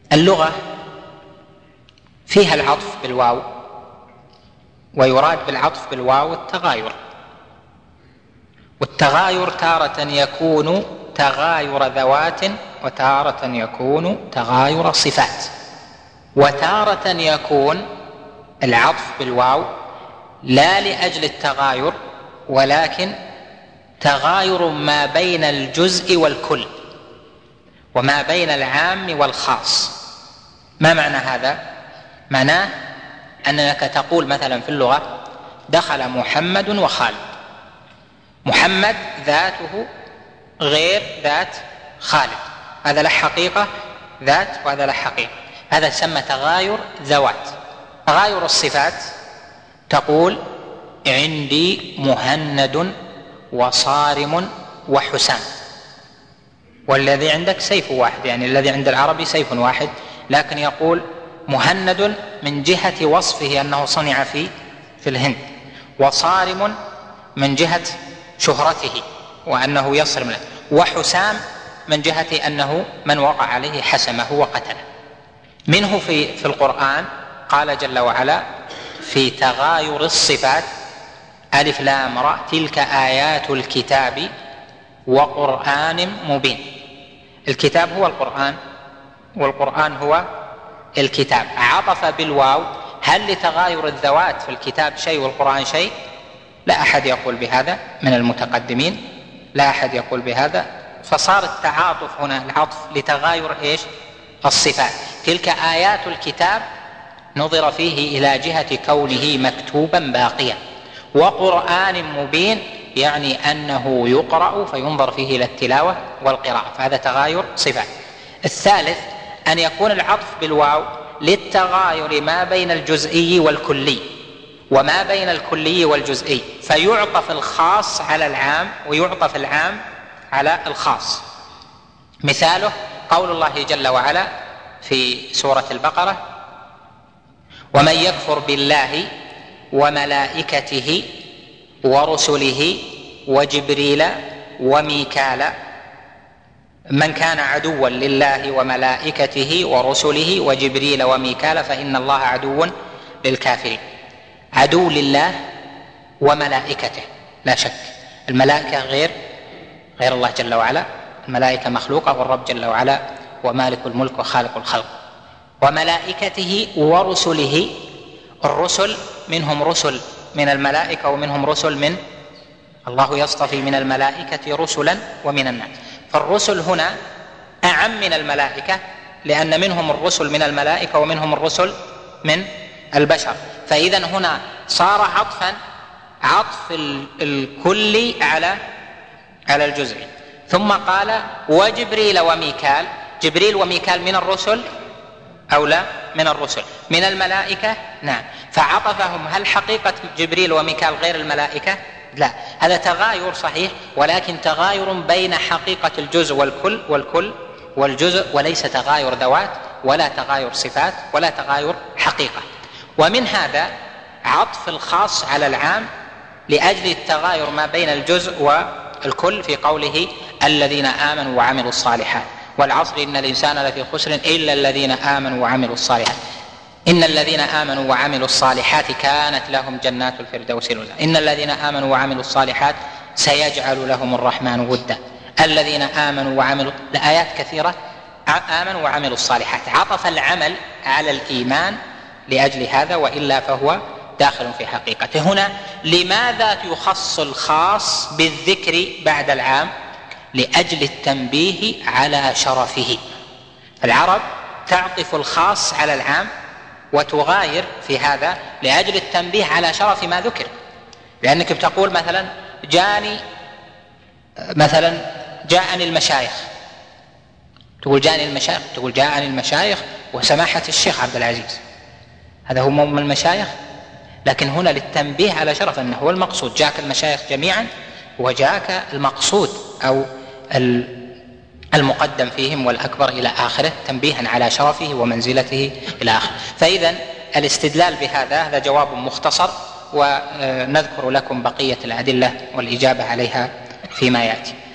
اللغة فيها العطف بالواو، ويراد بالعطف بالواو التغاير، والتغاير تارة يكون تغاير ذوات، وتارة يكون تغاير صفات، وتارة يكون العطف بالواو لا لأجل التغاير ولكن تغاير ما بين الجزء والكل وما بين العام والخاص. ما معنى هذا؟ معناه أنك تقول مثلا في اللغة دخل محمد وخالد. محمد ذاته غير ذات خالد، هذا له حقيقة ذات وهذا له حقيقة، هذا يسمى تغاير ذوات. تغاير الصفات تقول عندي مهند وصارم وحسام، والذي عندك سيف واحد، يعني الذي عند العربي سيف واحد، لكن يقول مهند من جهة وصفه أنه صنع في الهند، وصارم من جهة شهرته وأنه يصرم له، وحسام من جهة أنه من وقع عليه حسمه وقتله. منه في القرآن قال جل وعلا في تغاير الصفات ألف لام را تلك آيات الكتاب وقرآن مبين. الكتاب هو القرآن والقرآن هو الكتاب، عطف بالواو. هل لتغاير الذوات في الكتاب شيء والقرآن شيء؟ لا أحد يقول بهذا من المتقدمين، لا أحد يقول بهذا، فصار التعاطف هنا العطف لتغاير إيش؟ الصفات. تلك آيات الكتاب نظر فيه إلى جهة كونه مكتوبا باقيا، وقرآن مبين يعني أنه يقرأ فينظر فيه إلى التلاوة والقراءة، فهذا تغاير صفات. الثالث أن يكون العطف بالواو للتغاير ما بين الجزئي والكلي وما بين الكلي والجزئي، فيعطف الخاص على العام ويعطف العام على الخاص. مثاله قول الله جل وعلا في سورة البقرة ومن يكفر بالله وملائكته ورسله وجبريل وميكال من كان عدوا لله وملائكته ورسله وجبريل وميكال فإن الله عدو للكافرين. عدو لله وملائكته لا شك، الملائكة غير الله جل وعلا، الملائكة مخلوقة والرب جل وعلا ومالك الملك وخالق الخلق. وملائكته ورسله، الرسل منهم رسل من الملائكة ومنهم رسل من الله، يصطفي من الملائكة رسلا ومن الناس، فالرسل هنا أعم من الملائكة لأن منهم الرسل من الملائكة ومنهم الرسل من البشر، فإذا هنا صار عطف الكل على الجزء. ثم قال وجبريل وميكال، جبريل وميكال من الرسل أو لا؟ من الرسل. من الملائكة نعم، فعطفهم. هل حقيقة جبريل وميكال غير الملائكة؟ لا، هذا تغاير صحيح، ولكن تغاير بين حقيقة الجزء والكل والجزء، وليس تغاير ذوات ولا تغاير صفات ولا تغاير حقيقة. ومن هذا عطف الخاص على العام لأجل التغاير ما بين الجزء والكل في قوله الذين آمنوا وعملوا الصالحات والعصر إن الإنسان لفي خسر إلا الذين آمنوا وعملوا الصالحات إن الذين آمنوا وعملوا الصالحات كانت لهم جنات الفردوس نزلا إن الذين آمنوا وعملوا الصالحات سيجعل لهم الرحمن ودا الذين آمنوا وعملوا، لآيات كثيرة آمنوا وعملوا الصالحات، عطف العمل على الإيمان لأجل هذا، وإلا فهو داخل في حقيقته. هنا لماذا يخص الخاص بالذكر بعد العام؟ لأجل التنبيه على شرفه. العرب تعطف الخاص على العام وتغاير في هذا لأجل التنبيه على شرف ما ذكر، لأنك بتقول جاءني المشايخ، تقول جاءني المشايخ، تقول جاءني المشايخ وسماحة الشيخ عبد العزيز، هذا هو من المشايخ، لكن هنا للتنبيه على شرف أنه هو المقصود، جاءك المشايخ جميعا وجاءك المقصود أو المقدم فيهم والأكبر إلى آخره، تنبيها على شرفه ومنزلته إلى آخره. فإذا الاستدلال هذا جواب مختصر، ونذكر لكم بقية الأدلة والإجابة عليها فيما يأتي.